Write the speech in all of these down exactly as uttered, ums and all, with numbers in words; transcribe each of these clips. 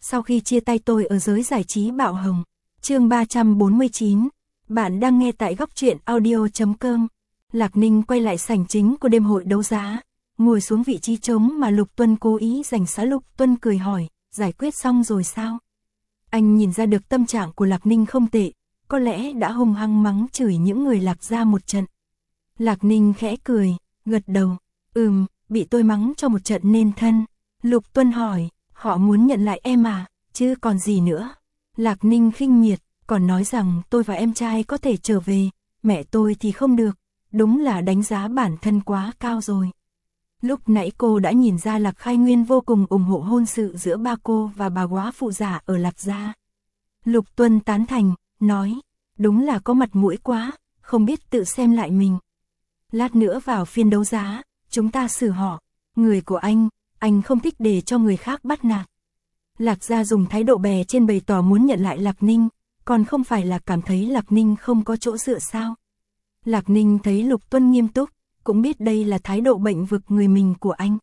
Sau khi chia tay tôi ở giới giải trí bạo hồng. Chương ba trăm bốn mươi chín. Bạn đang nghe tại góc truyện audio chấm com. Lạc Ninh quay lại sảnh chính của đêm hội đấu giá, ngồi xuống vị trí trống mà Lục Tuân cố ý dành sẵn. Lục Tuân cười hỏi, giải quyết xong rồi sao? Anh nhìn ra được tâm trạng của Lạc Ninh không tệ, có lẽ đã hung hăng mắng chửi những người Lạc gia một trận. Lạc Ninh khẽ cười, gật đầu, ừm, bị tôi mắng cho một trận nên thân. Lục Tuân hỏi, họ muốn nhận lại em à, chứ còn gì nữa. Lạc Ninh khinh miệt, còn nói rằng tôi và em trai có thể trở về, mẹ tôi thì không được, đúng là đánh giá bản thân quá cao rồi. Lúc nãy cô đã nhìn ra Lạc Khai Nguyên vô cùng ủng hộ hôn sự giữa ba cô và bà góa phụ giả ở Lạc gia. Lục Tuân tán thành, nói, đúng là có mặt mũi quá, không biết tự xem lại mình. Lát nữa vào phiên đấu giá, chúng ta xử họ, người của anh, anh không thích để cho người khác bắt nạt. Lạc gia dùng thái độ bè trên bày tỏ muốn nhận lại Lạc Ninh, còn không phải là cảm thấy Lạc Ninh không có chỗ dựa sao. Lạc Ninh thấy Lục Tuân nghiêm túc, cũng biết đây là thái độ bệnh vực người mình của anh.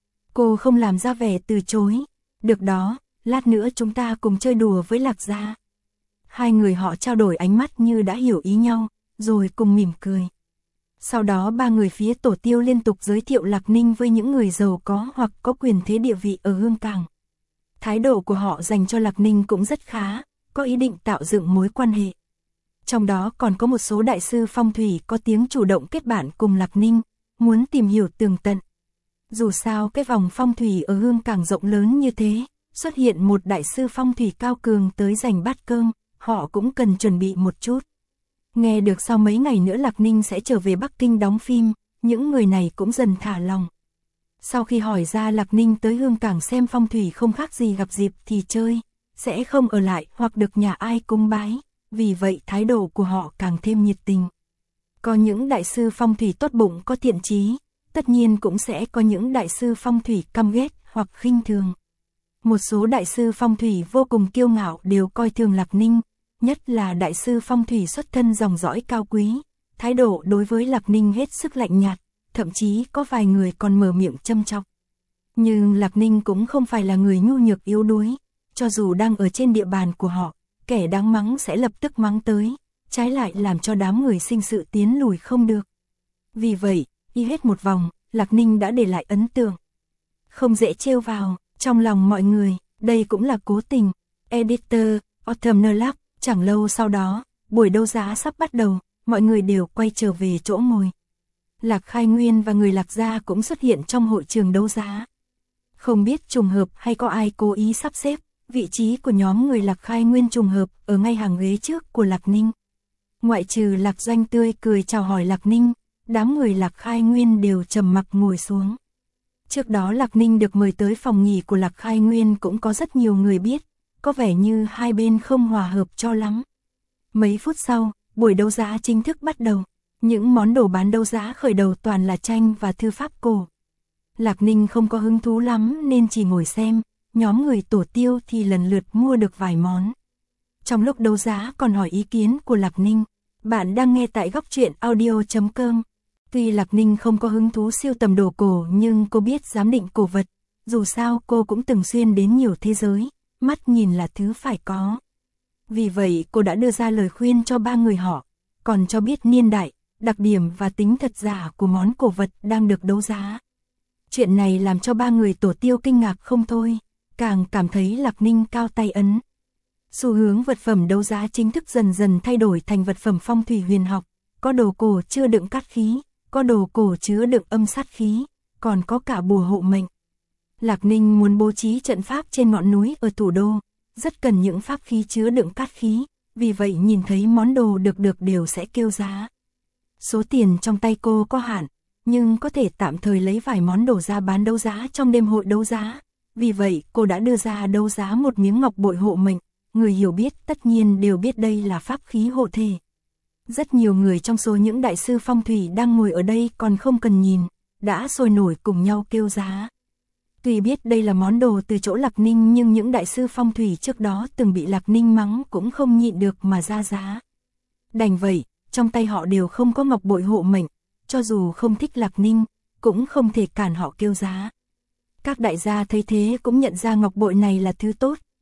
Cô không làm ra vẻ từ chối, được đó, lát nữa chúng ta cùng chơi đùa với Lạc gia. Hai người họ trao đổi ánh mắt như đã hiểu ý nhau, rồi cùng mỉm cười. Sau đó ba người phía tổ tiêu liên tục giới thiệu Lạc Ninh với những người giàu có hoặc có quyền thế địa vị ở Hương Cảng. Thái độ của họ dành cho Lạc Ninh cũng rất khá, có ý định tạo dựng mối quan hệ. Trong đó còn có một số đại sư phong thủy có tiếng chủ động kết bạn cùng Lạc Ninh, muốn tìm hiểu tường tận. Dù sao cái vòng phong thủy ở Hương Cảng rộng lớn như thế, xuất hiện một đại sư phong thủy cao cường tới giành bát cơm, họ cũng cần chuẩn bị một chút. Nghe được sau mấy ngày nữa Lạc Ninh sẽ trở về Bắc Kinh đóng phim, những người này cũng dần thả lòng. Sau khi hỏi ra Lạc Ninh tới Hương Cảng xem phong thủy không khác gì gặp dịp thì chơi, sẽ không ở lại hoặc được nhà ai cúng bái, vì vậy thái độ của họ càng thêm nhiệt tình. Có những đại sư phong thủy tốt bụng có thiện chí, tất nhiên cũng sẽ có những đại sư phong thủy căm ghét hoặc khinh thường. Một số đại sư phong thủy vô cùng kiêu ngạo đều coi thường Lạc Ninh, nhất là đại sư phong thủy xuất thân dòng dõi cao quý, thái độ đối với Lạc Ninh hết sức lạnh nhạt, thậm chí có vài người còn mở miệng châm chọc. Nhưng Lạc Ninh cũng không phải là người nhu nhược yếu đuối, cho dù đang ở trên địa bàn của họ, kẻ đáng mắng sẽ lập tức mắng tới, trái lại làm cho đám người sinh sự tiến lùi không được. Vì vậy, đi hết một vòng, Lạc Ninh đã để lại ấn tượng không dễ trêu vào trong lòng mọi người, đây cũng là cố tình. Editor, Autumn Nurlap. Chẳng lâu sau đó, buổi đấu giá sắp bắt đầu, mọi người đều quay trở về chỗ ngồi. Lạc Khai Nguyên và người Lạc gia cũng xuất hiện trong hội trường đấu giá. Không biết trùng hợp hay có ai cố ý sắp xếp, vị trí của nhóm người Lạc Khai Nguyên trùng hợp ở ngay hàng ghế trước của Lạc Ninh. Ngoại trừ Lạc Doanh tươi cười chào hỏi Lạc Ninh, đám người Lạc Khai Nguyên đều trầm mặc ngồi xuống. Trước đó Lạc Ninh được mời tới phòng nghỉ của Lạc Khai Nguyên cũng có rất nhiều người biết, có vẻ như hai bên không hòa hợp cho lắm. Mấy phút sau, buổi đấu giá chính thức bắt đầu. Những món đồ bán đấu giá khởi đầu toàn là tranh và thư pháp cổ. Lạc Ninh không có hứng thú lắm nên chỉ ngồi xem, nhóm người tổ tiêu thì lần lượt mua được vài món. Trong lúc đấu giá còn hỏi ý kiến của Lạc Ninh. Bạn đang nghe tại góc truyện audio chấm com. Tuy Lạc Ninh không có hứng thú siêu tầm đồ cổ nhưng cô biết giám định cổ vật. Dù sao cô cũng từng xuyên đến nhiều thế giới, mắt nhìn là thứ phải có. Vì vậy cô đã đưa ra lời khuyên cho ba người họ, còn cho biết niên đại, đặc điểm và tính thật giả của món cổ vật đang được đấu giá. Chuyện này làm cho ba người tổ tiêu kinh ngạc không thôi, càng cảm thấy Lạc Ninh cao tay ấn. Xu hướng vật phẩm đấu giá chính thức dần dần thay đổi thành vật phẩm phong thủy huyền học, có đồ cổ chứa đựng cát khí, có đồ cổ chứa đựng âm sát khí, còn có cả bùa hộ mệnh. Lạc Ninh muốn bố trí trận pháp trên ngọn núi ở thủ đô, rất cần những pháp khí chứa đựng cát khí, vì vậy nhìn thấy món đồ được được đều sẽ kêu giá. Số tiền trong tay cô có hạn, nhưng có thể tạm thời lấy vài món đồ ra bán đấu giá trong đêm hội đấu giá. Vì vậy cô đã đưa ra đấu giá một miếng ngọc bội hộ mệnh, người hiểu biết tất nhiên đều biết đây là pháp khí hộ thể. Rất nhiều người trong số những đại sư phong thủy đang ngồi ở đây còn không cần nhìn, đã sôi nổi cùng nhau kêu giá. Tuy biết đây là món đồ từ chỗ Lạc Ninh nhưng những đại sư phong thủy trước đó từng bị Lạc Ninh mắng cũng không nhịn được mà ra giá. Đành vậy, trong tay họ đều không có ngọc bội hộ mệnh, cho dù không thích Lạc Ninh, cũng không thể cản họ kêu giá. Các đại gia thấy thế cũng nhận ra ngọc bội này là thứ tốt,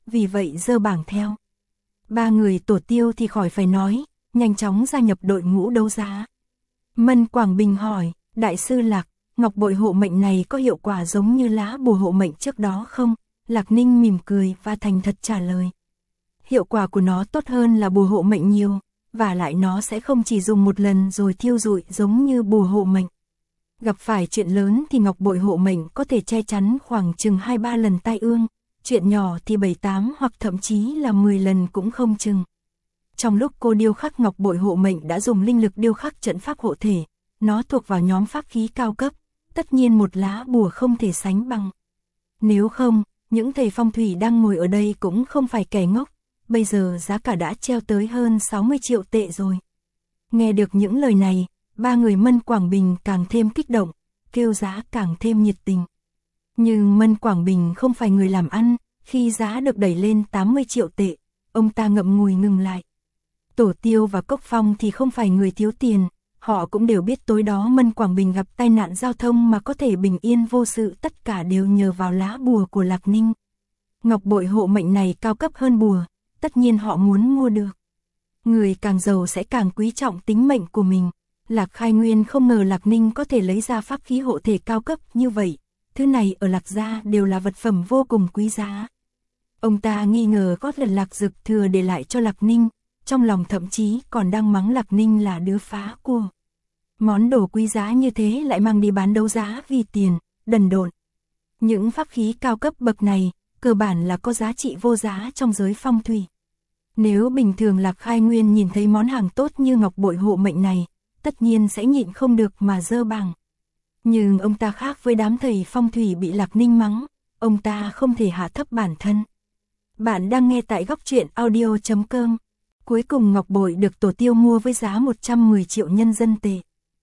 vì vậy dơ bảng theo. Ba người Tổ Tiêu thì khỏi phải nói, nhanh chóng gia nhập đội ngũ đấu giá. Mân Quảng Bình hỏi, Đại sư Lạc, ngọc bội hộ mệnh này có hiệu quả giống như lá bùa hộ mệnh trước đó không? Lạc Ninh mỉm cười và thành thật trả lời. Hiệu quả của nó tốt hơn là bùa hộ mệnh nhiều, và lại nó sẽ không chỉ dùng một lần rồi thiêu rụi giống như bùa hộ mệnh. Gặp phải chuyện lớn thì ngọc bội hộ mệnh có thể che chắn khoảng chừng hai ba lần tai ương, chuyện nhỏ thì bảy tám hoặc thậm chí là mười lần cũng không chừng. Trong lúc cô điêu khắc ngọc bội hộ mệnh đã dùng linh lực điêu khắc trận pháp hộ thể, nó thuộc vào nhóm pháp khí cao cấp, tất nhiên một lá bùa không thể sánh bằng. Nếu không, những thầy phong thủy đang ngồi ở đây cũng không phải kẻ ngốc, bây giờ giá cả đã treo tới hơn sáu mươi triệu tệ rồi. Nghe được những lời này, ba người Mân Quảng Bình càng thêm kích động, kêu giá càng thêm nhiệt tình. Nhưng Mân Quảng Bình không phải người làm ăn, khi giá được đẩy lên tám mươi triệu tệ, ông ta ngậm ngùi ngừng lại. Tổ Tiêu và Cốc Phong thì không phải người thiếu tiền, họ cũng đều biết tối đó Mân Quảng Bình gặp tai nạn giao thông mà có thể bình yên vô sự, tất cả đều nhờ vào lá bùa của Lạc Ninh. Ngọc bội hộ mệnh này cao cấp hơn bùa, tất nhiên họ muốn mua được. Người càng giàu sẽ càng quý trọng tính mệnh của mình. Lạc Khai Nguyên không ngờ Lạc Ninh có thể lấy ra pháp khí hộ thể cao cấp như vậy, thứ này ở Lạc gia đều là vật phẩm vô cùng quý giá. Ông ta nghi ngờ có lần Lạc Dực thừa để lại cho Lạc Ninh, trong lòng thậm chí còn đang mắng Lạc Ninh là đứa phá của. Món đồ quý giá như thế lại mang đi bán đấu giá vì tiền, đần độn. Những pháp khí cao cấp bậc này, cơ bản là có giá trị vô giá trong giới phong thủy. Nếu bình thường Lạc Khai Nguyên nhìn thấy món hàng tốt như ngọc bội hộ mệnh này, tất nhiên sẽ nhịn không được mà dơ bảng. Nhưng ông ta khác với đám thầy phong thủy bị Lạc Ninh mắng, ông ta không thể hạ thấp bản thân. Bạn đang nghe tại góc truyện audio chấm com. Cuối cùng ngọc bội được Tổ Tiêu mua với giá một trăm mười triệu nhân dân tệ.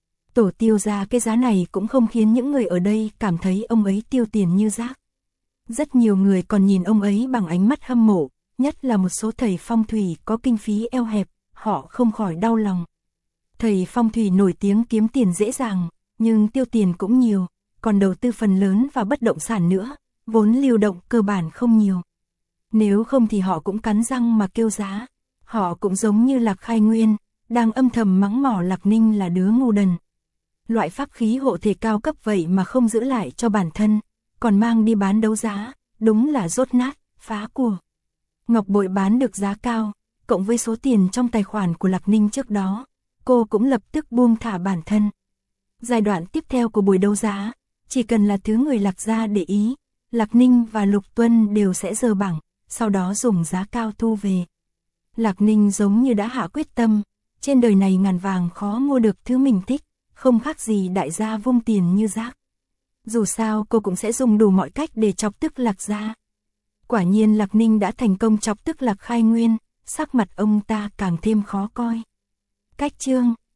Tổ Tiêu ra cái giá này cũng không khiến những người ở đây cảm thấy ông ấy tiêu tiền như rác. Rất nhiều người còn nhìn ông ấy bằng ánh mắt hâm mộ, nhất là một số thầy phong thủy có kinh phí eo hẹp, họ không khỏi đau lòng. Thầy phong thủy nổi tiếng kiếm tiền dễ dàng, nhưng tiêu tiền cũng nhiều, còn đầu tư phần lớn vào bất động sản nữa, vốn lưu động cơ bản không nhiều. Nếu không thì họ cũng cắn răng mà kêu giá. Họ cũng giống như Lạc Khai Nguyên, đang âm thầm mắng mỏ Lạc Ninh là đứa ngu đần. Loại pháp khí hộ thể cao cấp vậy mà không giữ lại cho bản thân, còn mang đi bán đấu giá, đúng là dốt nát, phá của. Ngọc bội bán được giá cao, cộng với số tiền trong tài khoản của Lạc Ninh trước đó, cô cũng lập tức buông thả bản thân. Giai đoạn tiếp theo của buổi đấu giá, chỉ cần là thứ người Lạc gia để ý, Lạc Ninh và Lục Tuân đều sẽ dơ bảng, sau đó dùng giá cao thu về. Lạc Ninh giống như đã hạ quyết tâm, trên đời này ngàn vàng khó mua được thứ mình thích, không khác gì đại gia vung tiền như rác. Dù sao cô cũng sẽ dùng đủ mọi cách để chọc tức Lạc gia. Quả nhiên Lạc Ninh đã thành công chọc tức Lạc Khai Nguyên, sắc mặt ông ta càng thêm khó coi. Cách chương